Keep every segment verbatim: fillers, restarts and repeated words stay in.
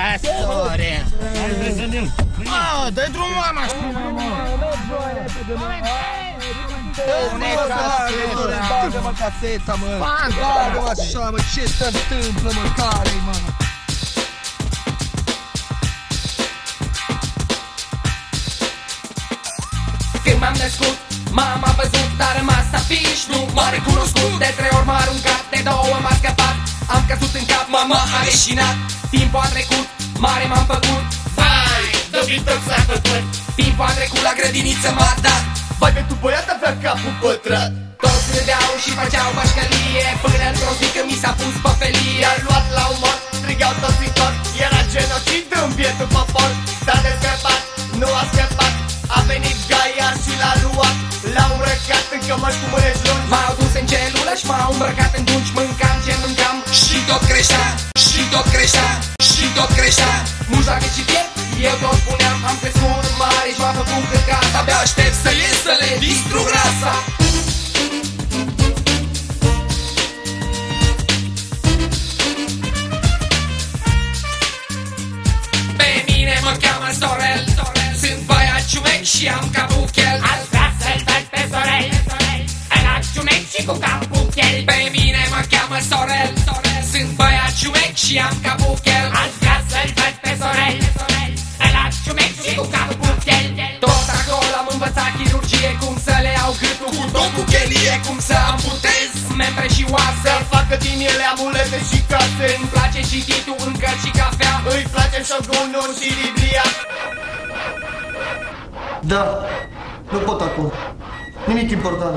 Sorel! Mă, dă-i drumul, mama! Dă-ne caseta! Bagă-mă caseta, mă! Bagă-mă așa, mă! Ce se întâmplă, mă? Care-i, mă? Când m-am născut, m-am văzut, dar a rămas afiș. Nu m-a recunoscut, de trei ori m-a aruncat, de două m-a scăpat. Am căzut în cap, mama a leșinat. Timpul a trecut, mare m-am făcut. Vai, de tot s-a făcut. Timpul a trecut, la grădiniță m-a dat. Vai, pentru băiat avea capul pătrat. Toți râdeau și făceau bașcălie, până într-o zi când mi s-a pus pe felie. I-a luat la umor, strigau toți în tot. Era genocid în bietul popor. Dar de scăpat, nu a scăpat. A venit Gaia și l-a luat. L-au îmbrăcat în cămăși cu mânești lungi. M-au dus în celulă și m-au îmbrăcat în dungi. Mâncam ce mâncam și tot creștea, și tot creștea, și tot creștea. Mușa cât și piept, eu tot spuneam. Am crescut mare și m-a făcut căcat. Abia aștept să ies să le distrug rasa. Pe mine mă cheamă Sorel, sunt băiat ciumec și am capul chel. Aș vrea să-l văd pe Sorel, ăla ciumec și cu capul chel. Pe mine mă cheamă Sorel, sunt băiat ciumec și am capul chel. Aș vrea să-l văd pe Sorel, ăla ciumec și cu capul chel. Tot acolo am învățat chirurgie, cum să le iau gâtul cu tot cu chelie, cum să amputez membre și oase, Să facă din ele amulete și case. îmi place cititul, încă și cafea. Îi place șogunul și Biblia. Da, nu pot acum. Nimic important.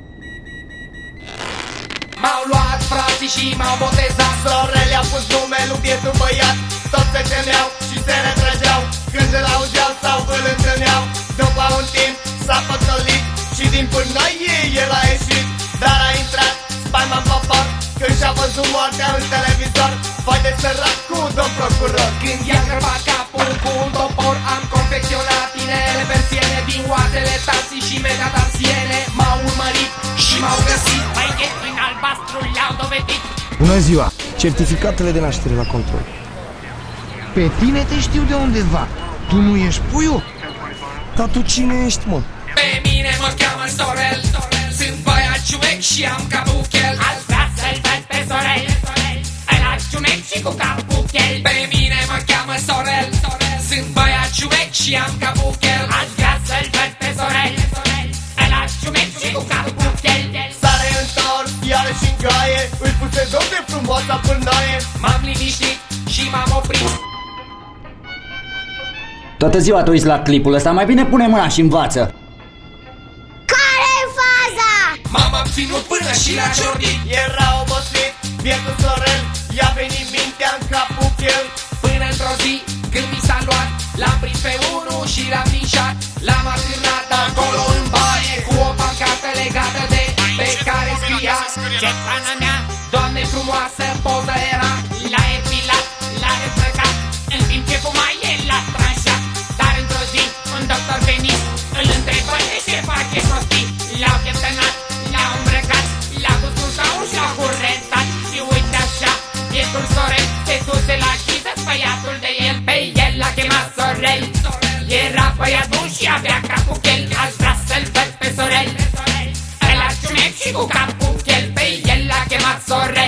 M-au luat frații și m-au botezat. Sorel i-a pus nume lui bietul băiat. Toți se temeau și se retrăgeau când îl auzeau sau îl întâlneau. După un timp s-a potolit și din pârnaie el a ieșit. Dar a intrat spaima în popor când și-a văzut moartea în televizor. Vai de sărac cu domn procuror. Când i-a crăpat capul cu un topor, am confecționat inele persiene din oasele tații și metatarsiene. M-au urmărit și m-au găsit. Băieți în albastru le-au dovedit. Bună ziua! Certificatele de naștere la control. Pe tine te știu de undeva. Tu nu ești puiul? Dar tu cine ești, mă? Pe mine mă cheamă Sorel, sunt băiat ciumec și am capul chel. Aș vrea să-l văd pe Sorel, ăla ciumec și cu capul chel. Pe mine mă cheamă Sorel, sunt băiat ciumec și am capul chel. Aș vrea să-l văd pe Sorel, ăla ciumec și cu capul chel. S-a reîntors iarăși în gaie. Îi puse domn de frumoasa pârnaie. M-am liniștit și m-am oprit. Toată ziua te uiți la clipul ăsta, mai bine pune mâna și învață. Care-i faza? M-am abținut până și la ciordit. Era obosit, bietul Sorel. I-a venit mintea în capul piel. Până într-o zi, când mi s-a luat, l-am prins pe unul și l-am linșat. L-am atârnat acolo în baie cu o pancartă legată de pe care scria: Ce pană mea, Doamne frumoasă, poza era. l-a epilat, l-a răsfăcat, în timp ce fuma el l-a tranșat. Dar într-o zi, un doctor venit îl întrebă de ce face prostii. L-au cheptănat, l-au îmbrăcat, l-a dus cu scaun și l-a curentat. Și uite așa, bietul Sorel se duse la Jesus, băiatul de el. Pe el l-a chemat Sorel. Era băiat bun și avea capul chel. Aș vrea să-l văd pe Sorel, ăla ciumec și cu capul chel. Pe el l-a chemat Sorel.